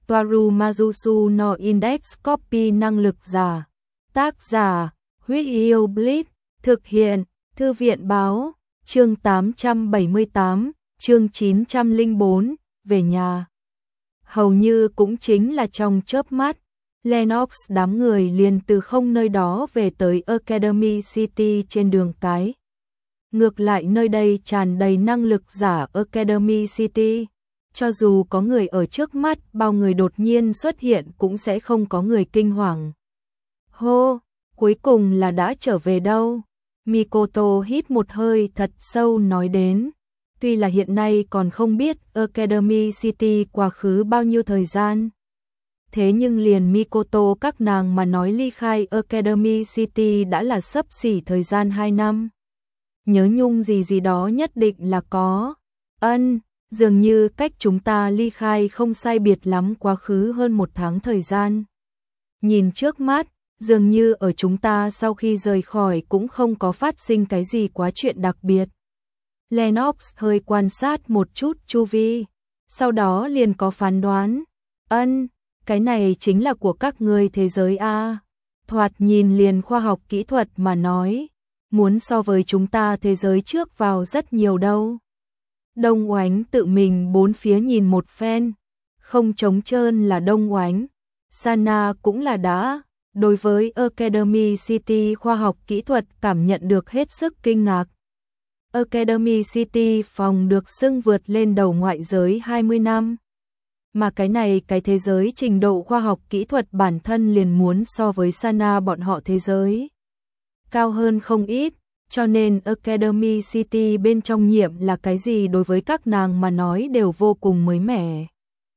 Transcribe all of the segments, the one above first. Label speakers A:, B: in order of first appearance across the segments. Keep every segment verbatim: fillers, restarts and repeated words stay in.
A: Toaru Majusu no Index Copy năng lực giả. Tác giả, Huyết Yêu Blitz, thực hiện, Thư viện Báo, chương tám trăm bảy mươi tám, chương chín trăm lẻ bốn, về nhà. Hầu như cũng chính là trong chớp mắt, Lennox đám người liền từ không nơi đó về tới Academy City trên đường cái. Ngược lại nơi đây tràn đầy năng lực giả Academy City. Cho dù có người ở trước mắt, bao người đột nhiên xuất hiện cũng sẽ không có người kinh hoàng. Hô, cuối cùng là đã trở về đâu? Mikoto hít một hơi thật sâu nói đến. Tuy là hiện nay còn không biết Academy City quá khứ bao nhiêu thời gian. Thế nhưng liền Mikoto các nàng mà nói ly khai Academy City đã là xấp xỉ thời gian hai năm. Nhớ nhung gì gì đó nhất định là có. Ân, dường như cách chúng ta ly khai không sai biệt lắm quá khứ hơn một tháng thời gian. Nhìn trước mắt, dường như ở chúng ta sau khi rời khỏi cũng không có phát sinh cái gì quá chuyện đặc biệt. Lennox hơi quan sát một chút chu vi, sau đó liền có phán đoán. Ân, cái này chính là của các ngươi thế giới A. Thoạt nhìn liền khoa học kỹ thuật mà nói, muốn so với chúng ta thế giới trước vào rất nhiều đâu. Đông Oánh tự mình bốn phía nhìn một phen, không trống trơn là Đông Oánh. Sana cũng là đã, đối với Academy City khoa học kỹ thuật cảm nhận được hết sức kinh ngạc. Academy City phòng được xưng vượt lên đầu ngoại giới hai mươi năm. Mà cái này cái thế giới trình độ khoa học kỹ thuật bản thân liền muốn so với Sana bọn họ thế giới cao hơn không ít, cho nên Academy City bên trong nhiệm là cái gì đối với các nàng mà nói đều vô cùng mới mẻ.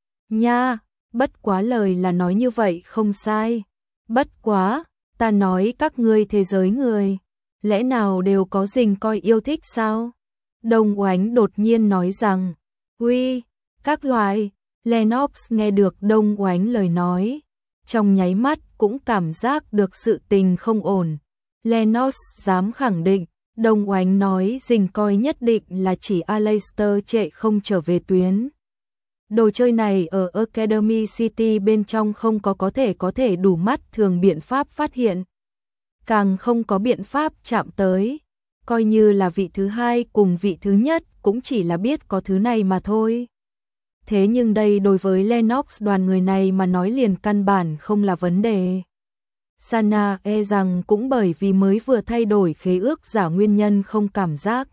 A: Nha, bất quá lời là nói như vậy không sai. Bất quá, ta nói các ngươi thế giới người, lẽ nào đều có dình coi yêu thích sao? Đông Oánh đột nhiên nói rằng, uy, các loại. Lennox nghe được Đông Oánh lời nói, trong nháy mắt cũng cảm giác được sự tình không ổn. Lennox dám khẳng định, Đông Oánh nói dình coi nhất định là chỉ Aleister trệ không trở về tuyến. Đồ chơi này ở Academy City bên trong không có có thể có thể đủ mắt thường biện pháp phát hiện. Càng không có biện pháp chạm tới. Coi như là vị thứ hai cùng vị thứ nhất cũng chỉ là biết có thứ này mà thôi. Thế nhưng đây đối với Lennox đoàn người này mà nói liền căn bản không là vấn đề. Sana e rằng cũng bởi vì mới vừa thay đổi khế ước giả nguyên nhân không cảm giác.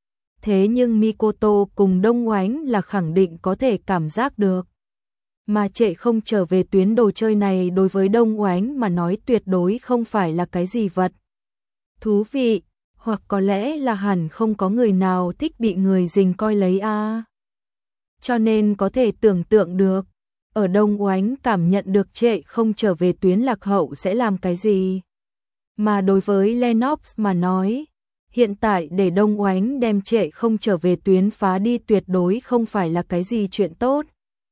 A: Thế nhưng Mikoto cùng Đông Oánh là khẳng định có thể cảm giác được. Mà trệ không trở về tuyến đồ chơi này đối với Đông Oánh mà nói tuyệt đối không phải là cái gì vật thú vị, hoặc có lẽ là hẳn không có người nào thích bị người dình coi lấy a. À. Cho nên có thể tưởng tượng được, ở Đông Oánh cảm nhận được trệ không trở về tuyến lạc hậu sẽ làm cái gì. Mà đối với Lennox mà nói, hiện tại để Đông Oánh đem trệ không trở về tuyến phá đi tuyệt đối không phải là cái gì chuyện tốt.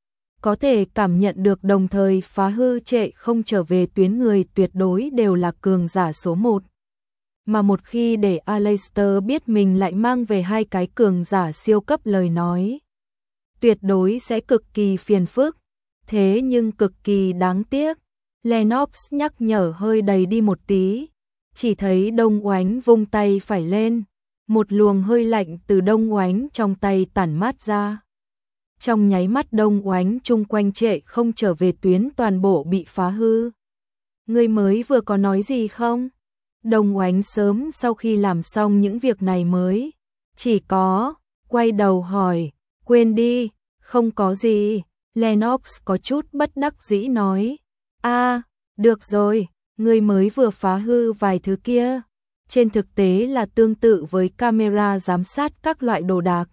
A: Có thể cảm nhận được đồng thời phá hư trệ không trở về tuyến người tuyệt đối đều là cường giả số một. Mà một khi để Aleister biết mình lại mang về hai cái cường giả siêu cấp lời nói, tuyệt đối sẽ cực kỳ phiền phức. Thế nhưng cực kỳ đáng tiếc, Lennox nhắc nhở hơi đầy đi một tí. Chỉ thấy Đông Oánh vung tay phải lên, một luồng hơi lạnh từ Đông Oánh trong tay tản mát ra. Trong nháy mắt Đông Oánh chung quanh trệ không trở về tuyến toàn bộ bị phá hư. Ngươi mới vừa có nói gì không? Đông Oánh sớm sau khi làm xong những việc này mới chỉ có quay đầu hỏi, quên đi, không có gì. Lennox có chút bất đắc dĩ nói, a, được rồi, ngươi mới vừa phá hư vài thứ kia. Trên thực tế là tương tự với camera giám sát các loại đồ đạc.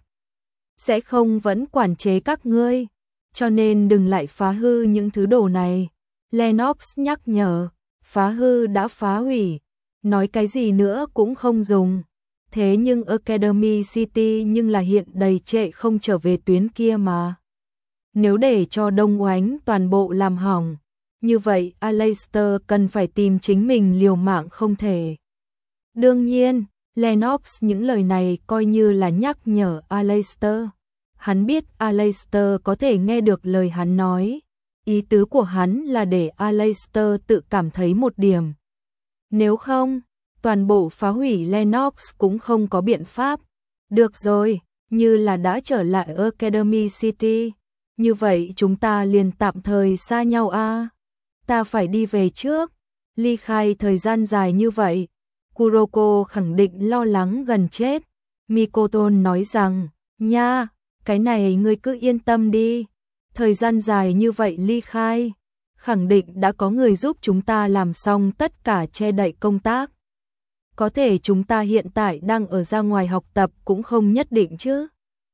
A: Sẽ không vẫn quản chế các ngươi, cho nên đừng lại phá hư những thứ đồ này. Lennox nhắc nhở, phá hư đã phá hủy, nói cái gì nữa cũng không dùng. Thế nhưng Academy City nhưng là hiện đầy trệ không trở về tuyến kia mà. Nếu để cho Đông Oánh toàn bộ làm hỏng, như vậy Aleister cần phải tìm chính mình liều mạng không thể. Đương nhiên, Lennox những lời này coi như là nhắc nhở Aleister. Hắn biết Aleister có thể nghe được lời hắn nói, Ý tứ của hắn là để Aleister tự cảm thấy một điểm. Nếu không, toàn bộ phá hủy Lennox cũng không có biện pháp. Được rồi, như là đã trở lại Academy City. Như vậy chúng ta liền tạm thời xa nhau a. Ta phải đi về trước. Ly khai thời gian dài như vậy. Kuroko khẳng định lo lắng gần chết. Mikoto nói rằng, nha, cái này ngươi cứ yên tâm đi. Thời gian dài như vậy ly khai, khẳng định đã có người giúp chúng ta làm xong tất cả che đậy công tác. Có thể chúng ta hiện tại đang ở ra ngoài học tập cũng không nhất định chứ.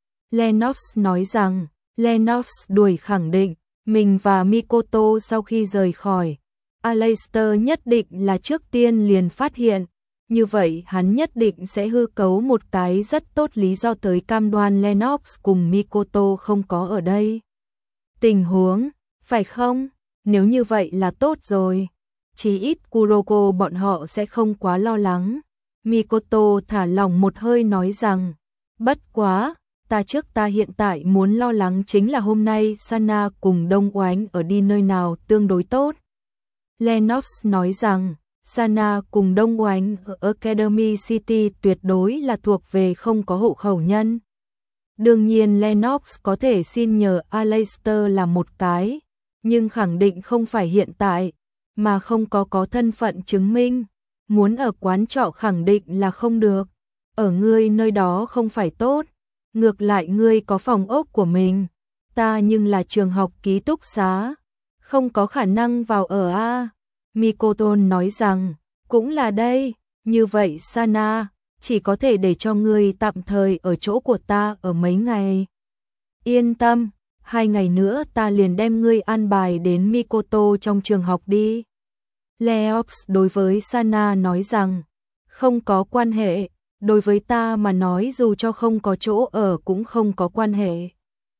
A: Lennox nói rằng, Lennox đuổi khẳng định, mình và Mikoto sau khi rời khỏi, Aleister nhất định là trước tiên liền phát hiện. Như vậy hắn nhất định sẽ hư cấu một cái rất tốt lý do tới cam đoan Lennox cùng Mikoto không có ở đây. Tình huống, phải không? Nếu như vậy là tốt rồi. Chí ít Kuroko bọn họ sẽ không quá lo lắng. Mikoto thả lỏng một hơi nói rằng, bất quá, ta trước ta hiện tại muốn lo lắng chính là hôm nay Sana cùng Đông Oánh ở đi nơi nào tương đối tốt. Lennox nói rằng, Sana cùng Đông Oánh ở Academy City tuyệt đối là thuộc về không có hộ khẩu nhân. Đương nhiên Lennox có thể xin nhờ Aleister làm một cái, nhưng khẳng định không phải hiện tại, mà không có có thân phận chứng minh. Muốn ở quán trọ khẳng định là không được. Ở ngươi nơi đó không phải tốt. Ngược lại ngươi có phòng ốc của mình. Ta nhưng là trường học ký túc xá. Không có khả năng vào ở a. Mikoto nói rằng, cũng là đây. Như vậy Sana, chỉ có thể để cho ngươi tạm thời ở chỗ của ta ở mấy ngày. Yên tâm, hai ngày nữa ta liền đem ngươi an bài đến Mikoto trong trường học đi. Leox đối với Sana nói rằng, không có quan hệ, đối với ta mà nói dù cho không có chỗ ở cũng không có quan hệ.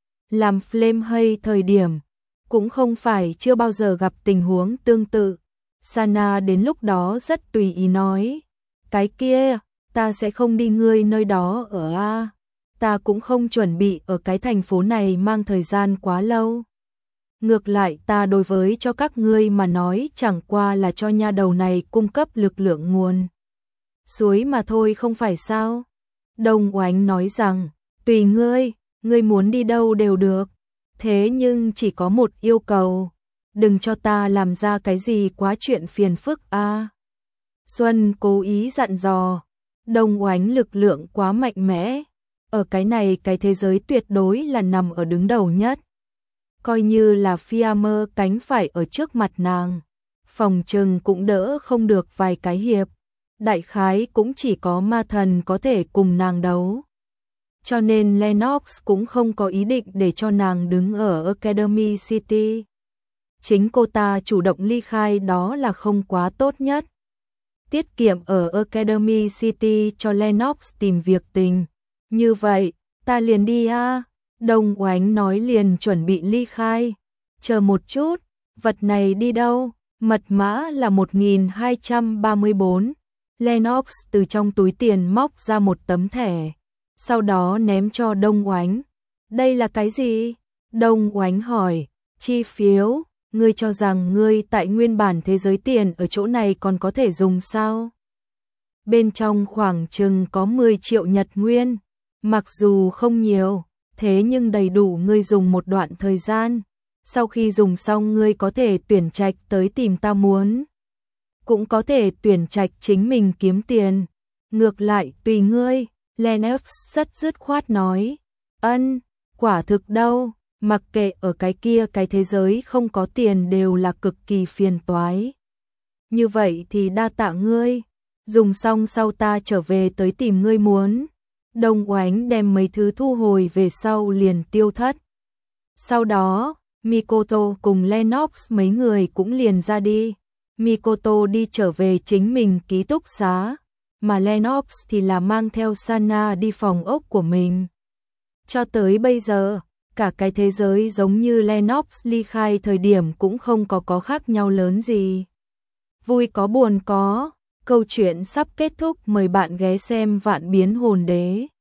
A: Làm flame hay thời điểm, cũng không phải chưa bao giờ gặp tình huống tương tự. Sana đến lúc đó rất tùy ý nói, cái kia, ta sẽ không đi ngươi nơi đó ở a. Ta cũng không chuẩn bị ở cái thành phố này mang thời gian quá lâu. Ngược lại ta đối với cho các ngươi mà nói chẳng qua là cho nha đầu này cung cấp lực lượng nguồn suối mà thôi không phải sao. Đông Oánh nói rằng, tùy ngươi, ngươi muốn đi đâu đều được. Thế nhưng chỉ có một yêu cầu, đừng cho ta làm ra cái gì quá chuyện phiền phức a. À. Xuân cố ý dặn dò, Đông Oánh lực lượng quá mạnh mẽ. Ở cái này cái thế giới tuyệt đối là nằm ở đứng đầu nhất. Coi như là Fiamer cánh phải ở trước mặt nàng, phòng trừng cũng đỡ không được vài cái hiệp. Đại khái cũng chỉ có ma thần có thể cùng nàng đấu. Cho nên Lennox cũng không có ý định để cho nàng đứng ở Academy City. Chính cô ta chủ động ly khai đó là không quá tốt nhất. Tiết kiệm ở Academy City cho Lennox tìm việc tình. Như vậy, ta liền đi a. À. Đông Oánh nói liền chuẩn bị ly khai. Chờ một chút, vật này đi đâu? Mật mã là một nghìn hai trăm ba mươi bốn. Lennox từ trong túi tiền móc ra một tấm thẻ, sau đó ném cho Đông Oánh. Đây là cái gì? Đông Oánh hỏi, chi phiếu, ngươi cho rằng ngươi tại nguyên bản thế giới tiền ở chỗ này còn có thể dùng sao? Bên trong khoảng chừng có mười triệu nhật nguyên, mặc dù không nhiều, thế nhưng đầy đủ ngươi dùng một đoạn thời gian. Sau khi dùng xong ngươi có thể tuyển trạch tới tìm ta muốn. Cũng có thể tuyển trạch chính mình kiếm tiền. Ngược lại tùy ngươi, Lennox rất dứt khoát nói. Ân, quả thực đâu, mặc kệ ở cái kia cái thế giới không có tiền đều là cực kỳ phiền toái. Như vậy thì đa tạ ngươi, dùng xong sau ta trở về tới tìm ngươi muốn. Đông Oánh đem mấy thứ thu hồi về sau liền tiêu thất. Sau đó, Mikoto cùng Lennox mấy người cũng liền ra đi. Mikoto đi trở về chính mình ký túc xá, mà Lennox thì là mang theo Sana đi phòng ốc của mình. Cho tới bây giờ, cả cái thế giới giống như Lennox ly khai thời điểm cũng không có có khác nhau lớn gì. Vui có buồn có, câu chuyện sắp kết thúc, mời bạn ghé xem Vạn Biến Hồn Đế.